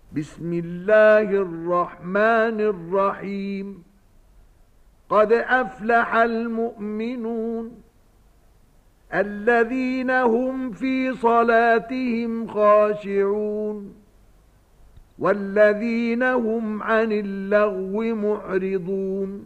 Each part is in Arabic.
بسم الله الرحمن الرحيم. قد أفلح المؤمنون الذين هم في صلاتهم خاشعون والذين هم عن اللغو معرضون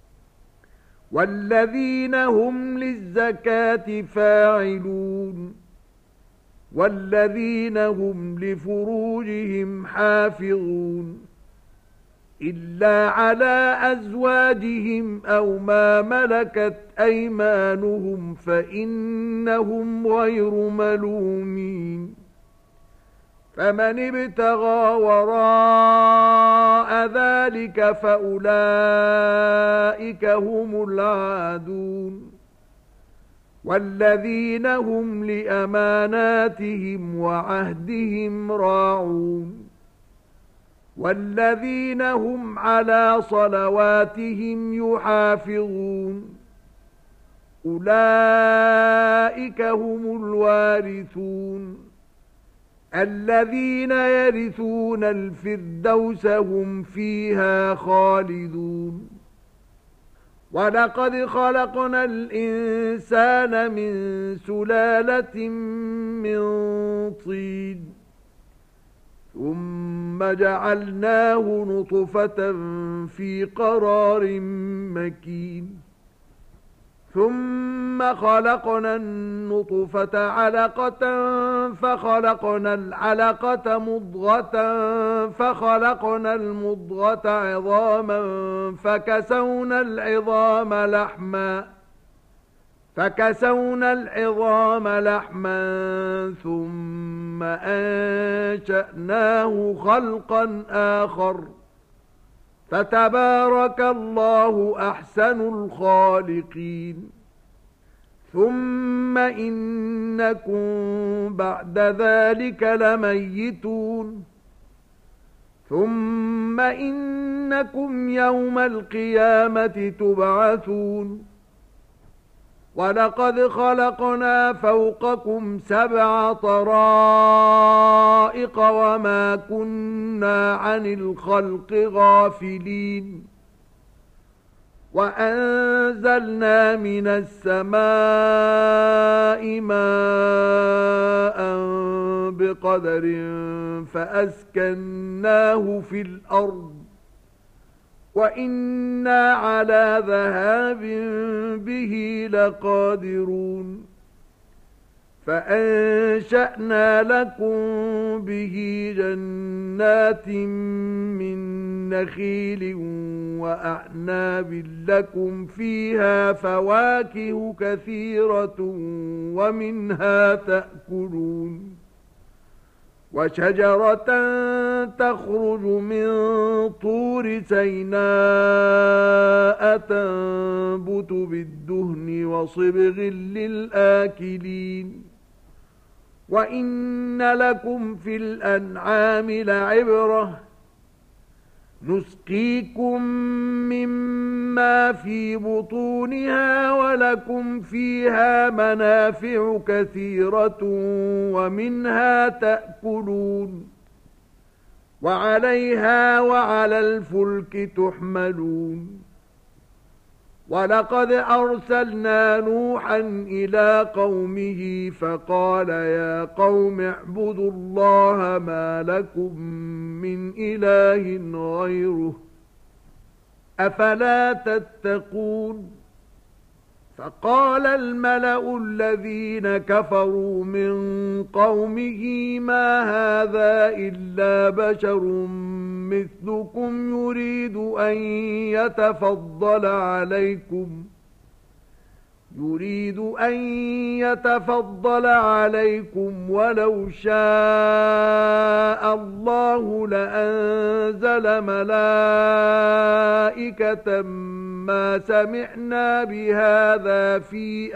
والذين هم للزكاة فاعلون والذين هم لفروجهم حافظون إلا على أزواجهم أو ما ملكت أيمانهم فإنهم غير ملومين. فمن ابتغى وراء ذلك فأولئك هم العادون والذين هم لأماناتهم وعهدهم راعون والذين هم على صلواتهم يحافظون أولئك هم الوارثون الذين يرثون الفردوس هم فيها خالدون. ولقد خلقنا الإنسان من سلالة من طين ثم جعلناه نطفة في قرار مكين ثم خلقنا النطفة علقة فخلقنا العلقة مضغة فخلقنا المضغة عظاما فكسونا العظام لحما ثم أنشأناه خلقا آخر فتبارك الله أحسن الخالقين. ثم إنكم بعد ذلك لميتون ثم إنكم يوم القيامة تبعثون. ولقد خلقنا فوقكم 7 طرائق وما كنا عن الخلق غافلين وأنزلنا من السماء ماء بقدر فأسكناه في الأرض وإنا على ذهاب به لقادرون. فأنشأنا لكم به جنات من نخيل وأعناب لكم فيها فواكه كثيرة ومنها تأكلون. وشجرة تخرج من طور سيناء تنبت بالدهن وصبغ للآكلين. وإن لكم في الأنعام لعبرة نسقيكم مما في بطونها ولكم فيها منافع كثيرة ومنها تأكلون وعليها وعلى الفلك تحملون. ولقد أرسلنا نوحا إلى قومه فقال يا قوم اعبدوا الله ما لكم من إله غيره أفلا تتقون. فقال الملأ الذين كفروا من قومه ما هذا إلا بشر مثلكم يريد أن يتفضل عليكم ولو شاء الله لأنزل ملائكة ما سمعنا بهذا في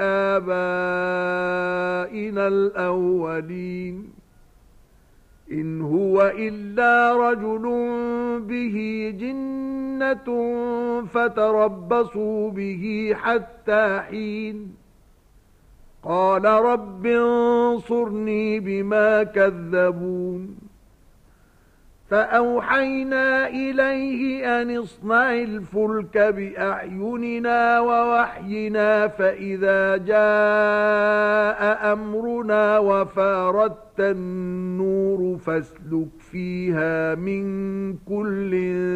آبائنا الأولين إن هو إلا رجل به جنة فتربصوا به حتى حين. قال رب انصرني بما كذبون. فأوحينا إليه أن اصنع الفلك بأعيننا ووحينا فإذا جاء أمرنا وفاردت النور فاسلك فيها من كل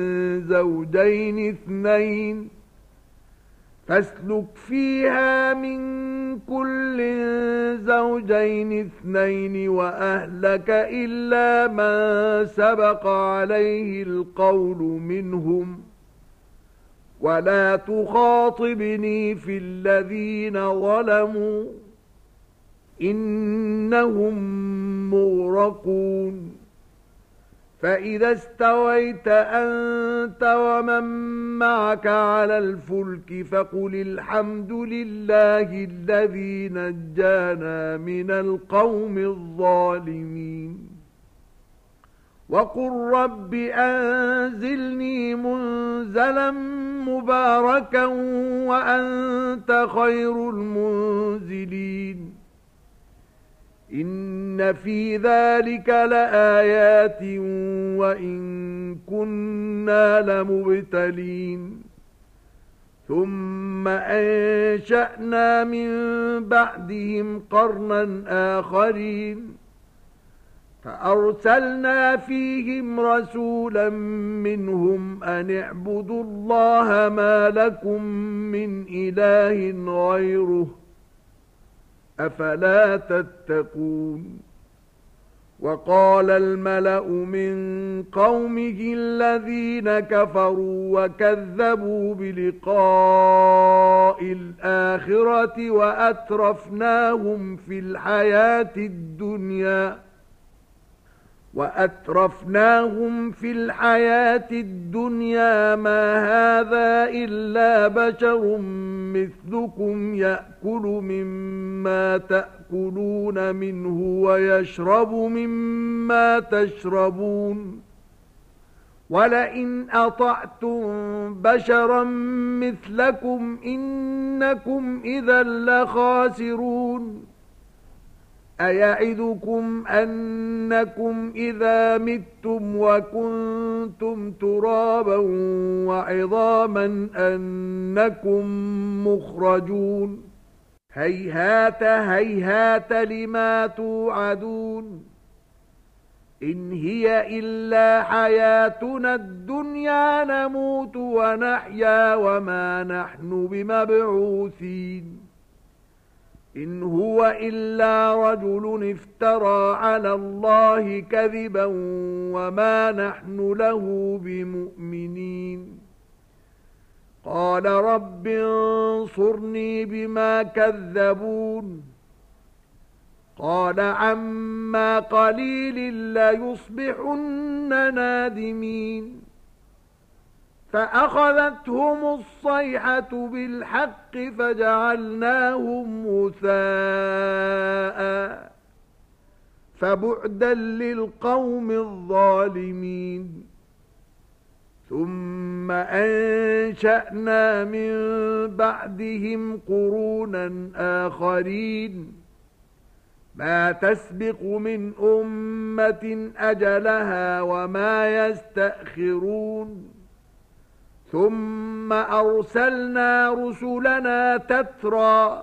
زوجين اثنين وأهلك إلا من سبق عليه القول منهم ولا تخاطبني في الذين ظلموا إنهم مغرقون فإذا استويت أنت ومن معك على الفلك فقل الحمد لله الذي نجانا من القوم الظالمين وقل رب أنزلني منزلا مباركا وأنت خير المنزلين إن في ذلك لآيات وإن كنا لمبتلين ثم أنشأنا من بعدهم قرنا آخرين فأرسلنا فيهم رسولا منهم أن اعبدوا الله ما لكم من إله غيره أفلا تتقون وقال الملأ من قومه الذين كفروا وكذبوا بلقاء الآخرة وأترفناهم في الحياة الدنيا ما هذا إلا بشر مثلكم يأكل مما تأكلون منه ويشرب مما تشربون ولئن أطعتم بشرا مثلكم إنكم إذا لخاسرون أيعدكم أنكم إذا متم وكنتم ترابا وعظاما أنكم مخرجون هيهات هيهات لما توعدون إن هي إلا حياتنا الدنيا نموت ونحيا وما نحن بمبعوثين إن هو إلا رجل افترى على الله كذبا وما نحن له بمؤمنين قال رب انصرني بما كذبون قال عما قليل ليصبحن نادمين فأخذتهم الصيحة بالحق فجعلناهم غثاء فبعدا للقوم الظالمين ثم أنشأنا من بعدهم قرونا آخرين ما تسبق من أمة أجلها وما يستأخرون ثم أرسلنا رسلنا تترى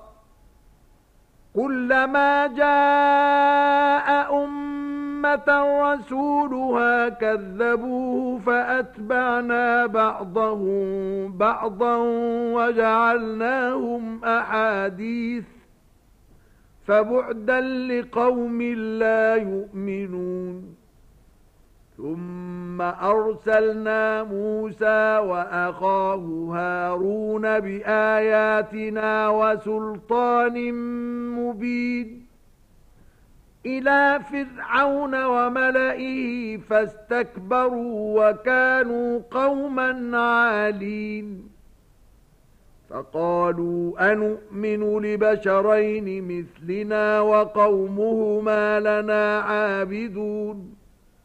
كلما جاء أمة رسولها كذبوه فأتبعنا بعضهم بعضا وجعلناهم أحاديث فبعدا لقوم لا يؤمنون ثم أرسلنا موسى وأخاه هارون بآياتنا وسلطان مبين إلى فرعون وملئه فاستكبروا وكانوا قوما عالين فقالوا أنؤمن لبشرين مثلنا وقومهما لنا عابدون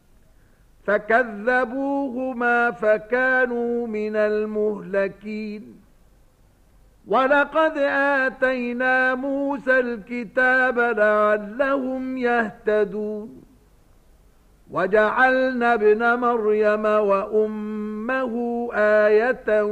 فكذبوهما فكانوا من المهلكين ولقد آتينا موسى الكتاب لعلهم يهتدون وجعلنا ابن مريم وأمه آية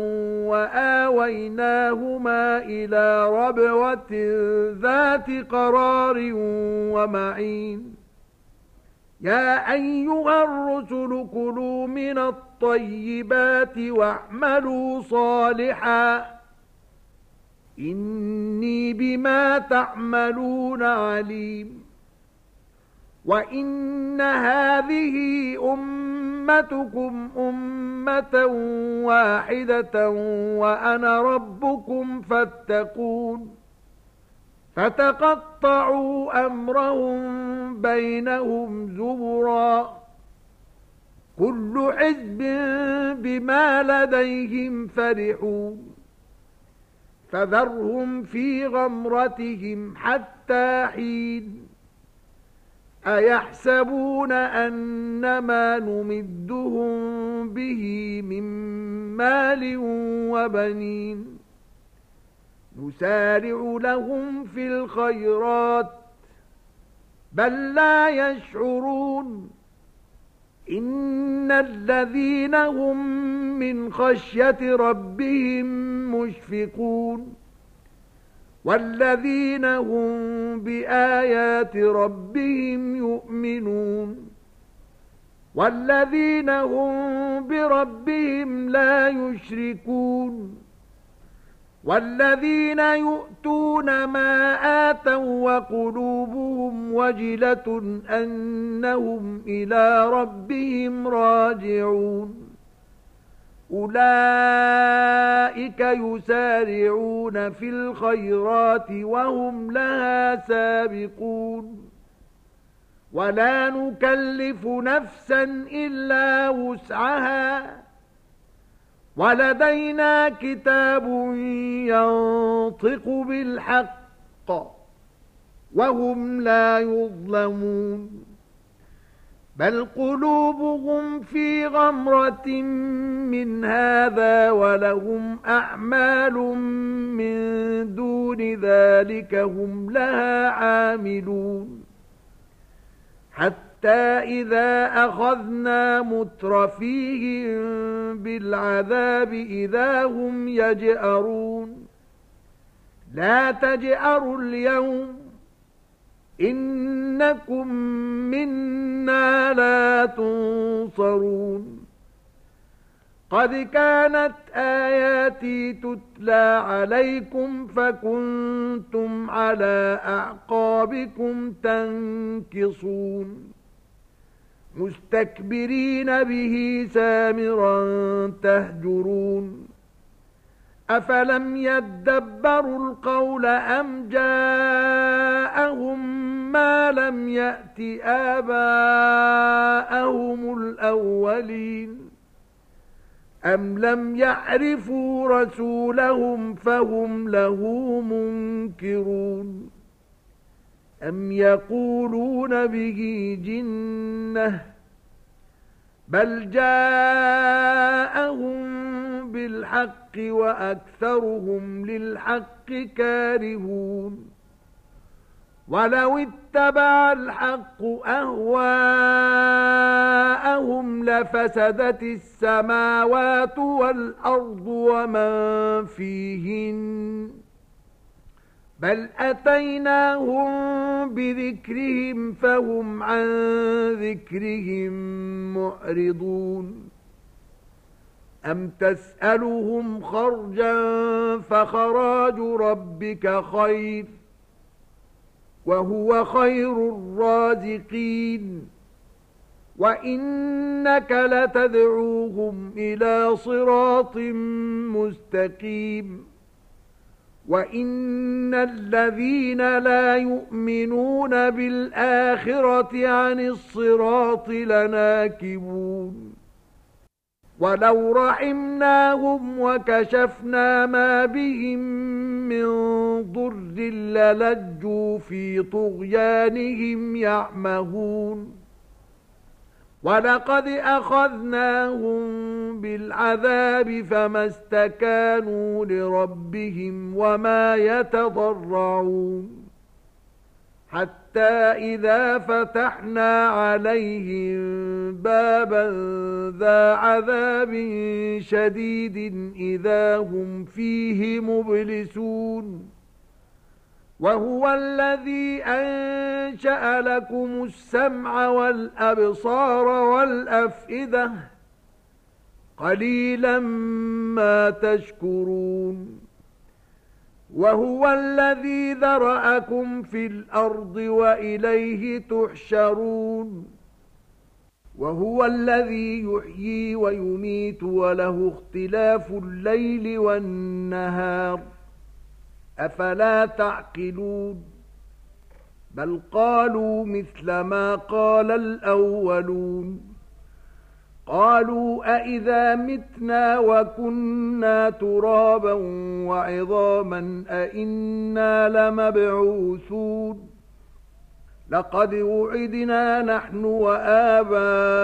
وآويناهما إلى ربوة ذات قرار ومعين يا أيها الرسل كلوا من الطيبات واعملوا صالحا إني بما تعملون عليم وإن هذه أمتكم أمة واحدة وأنا ربكم فاتقون فتقطعوا أمرهم بينهم زبرا كل حزب بما لديهم فرحون فذرهم في غمرتهم حتى حين أيحسبون أنما نمدهم به من مال وبنين نسارع لهم في الخيرات بل لا يشعرون إن الذين هم من خشية ربهم مشفقون والذين هم بآيات ربهم يؤمنون والذين هم بربهم لا يشركون والذين يؤتون ما آتوا وقلوبهم وجلة أنهم إلى ربهم راجعون أولئك يسارعون في الخيرات وهم لها سابقون ولا نكلف نفسا إلا وسعها ولدينا كتاب ينطق بالحق وهم لا يظلمون بل قلوبهم في غمرة من هذا ولهم أعمال من دون ذلك هم لها عاملون حتى إذا أخذنا مترفيهم بالعذاب إذا هم يجأرون لا تجأروا اليوم إنكم منا لا تنصرون قد كانت آياتي تتلى عليكم فكنتم على أعقابكم تنكصون مستكبرين به سامرا تهجرون أفلم يدبروا القول أم جاءهم ما لم يأت آباءهم الأولين أم لم يعرفوا رسولهم فهم له منكرون أم يقولون به جنة بل جاءهم بالحق وأكثرهم للحق كارهون ولو اتبع الحق أهواءهم لفسدت السماوات والأرض ومن فيهن بل أتيناهم بذكرهم فهم عن ذكرهم معرضون أم تسألهم خرجا فخراج ربك خير وهو خير الرازقين وإنك لتدعوهم إلى صراط مستقيم وإن الذين لا يؤمنون بالآخرة عن الصراط لناكبون ولو رحمناهم وكشفنا ما بهم من ضر للجوا في طغيانهم يعمهون ولقد أخذناهم بالعذاب فما استكانوا لربهم وما يتضرعون حتى إذا فتحنا عليهم بابا ذا عذاب شديد إذا هم فيه مبلسون وهو الذي أنشأ لكم السمع والأبصار والأفئدة قليلا ما تشكرون وهو الذي ذرأكم في الأرض وإليه تحشرون وهو الذي يحيي ويميت وله اختلاف الليل والنهار أفلا تعقلون بل قالوا مثل ما قال الأولون قالوا أئذا متنا وكنا ترابا وعظاما أئنا لمبعوثون لقد وعدنا نحن وآباؤنا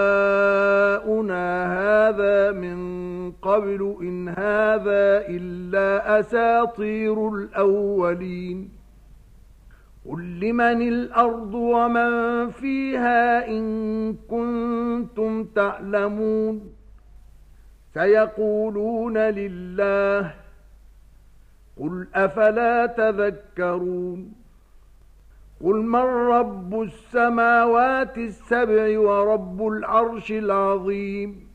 هذا من قبل إن هذا إلا أساطير الأولين قل لمن الأرض ومن فيها إن كنتم تعلمون سيقولون لله قل أفلا تذكرون قل من رب السماوات السبع ورب العرش العظيم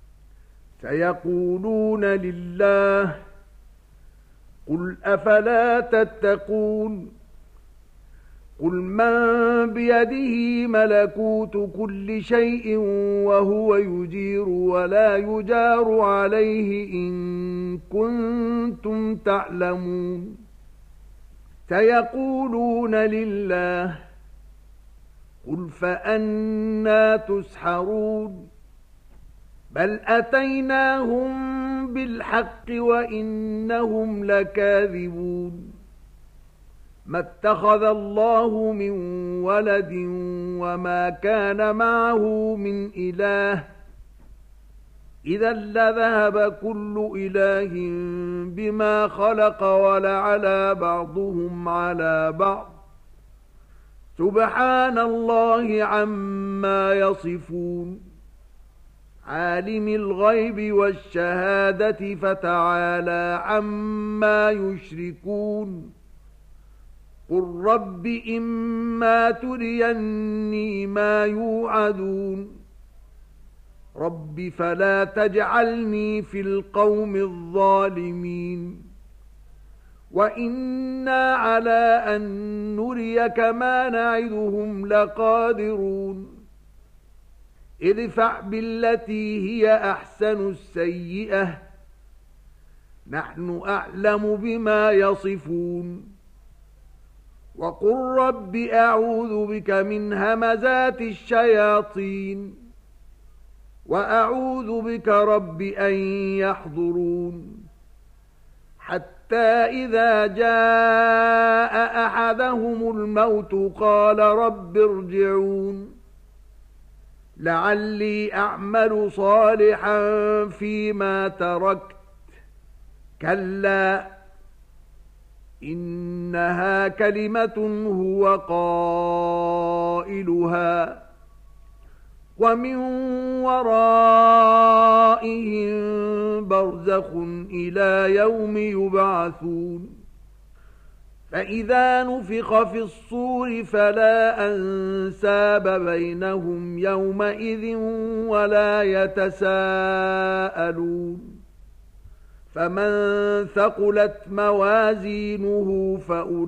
سيقولون لله قل أفلا تتقون قل من بيده ملكوت كل شيء وهو يجير ولا يجار عليه إن كنتم تعلمون سيقولون لله قل فأنى تسحرون بل أتيناهم بالحق وإنهم لكاذبون ما اتخذ الله من ولد وما كان معه من إله إذا لذهب كل إله بما خلق ولعلى بعضهم على بعض سبحان الله عما يصفون عالم الغيب والشهادة فتعالى عما يشركون قل رب إما تريني ما يوعدون رب فلا تجعلني في القوم الظالمين وإنا على أن نريك ما نعدهم لقادرون ادفع بالتي هي أحسن السيئة نحن أعلم بما يصفون وقل رب أعوذ بك من همزات الشياطين وأعوذ بك رب أن يحضرون حتى إذا جاء أحدهم الموت قال رب ارجعون لعلي أعمل صالحا فيما تركت كلا إنها كلمة هو قائلها ومن ورائهم برزخ إلى يوم يبعثون فإذا نفخ في الصور فلا أنساب بينهم يومئذ ولا يتساءلون فمن ثقلت موازينه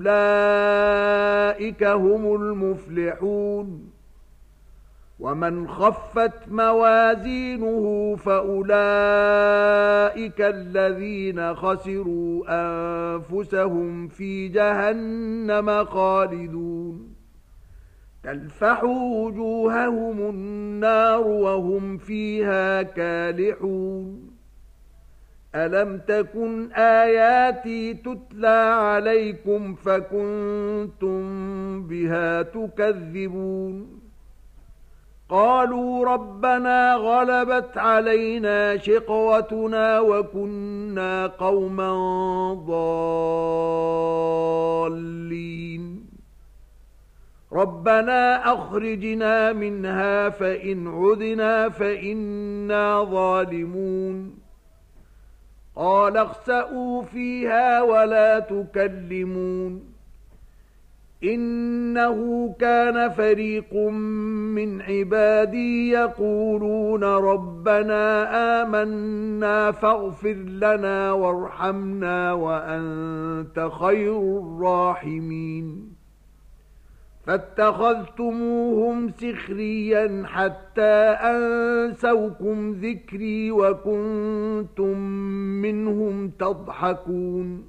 فأولئك هم المفلحون ومن خفت موازينه فأولئك الذين خسروا أنفسهم في جهنم خالدون تلفح وجوههم النار وهم فيها كالحون ألم تكن آياتي تتلى عليكم فكنتم بها تكذبون قالوا ربنا غلبت علينا شقوتنا وكنا قوما ضالين ربنا أخرجنا منها فإن عدنا فإنا ظالمون قال اخسئوا فيها ولا تكلمون إنه كان فريق من عبادي يقولون ربنا آمنا فاغفر لنا وارحمنا وأنت خير الراحمين فاتخذتموهم سخريا حتى أنسوكم ذكري وكنتم منهم تضحكون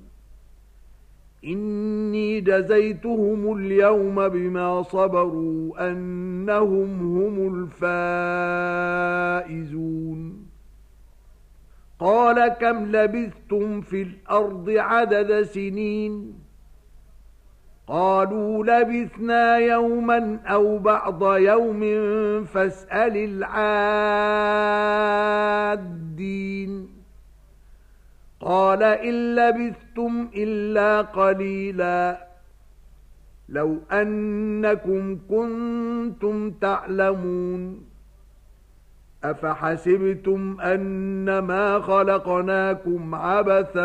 إني جزيتهم اليوم بما صبروا أنهم هم الفائزون قال كم لبثتم في الأرض عدد سنين قالوا لبثنا يوما أو بعض يوم فاسأل العادين قال إن لبثتم إلا قليلا لو أنكم كنتم تعلمون أفحسبتم أنما خلقناكم عبثا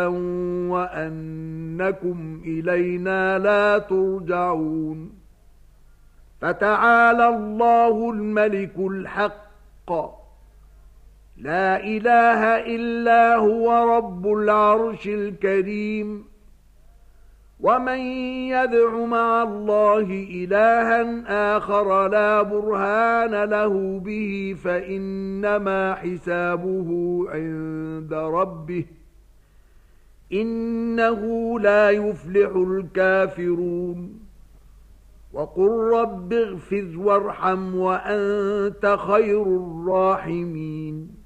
وأنكم إلينا لا ترجعون فتعالى الله الملك الحق لا إله إلا هو رب العرش الكريم ومن يدع مع الله إلها آخر لا برهان له به فإنما حسابه عند ربه إنه لا يفلح الكافرون وقل رب اغفر وارحم وأنت خير الراحمين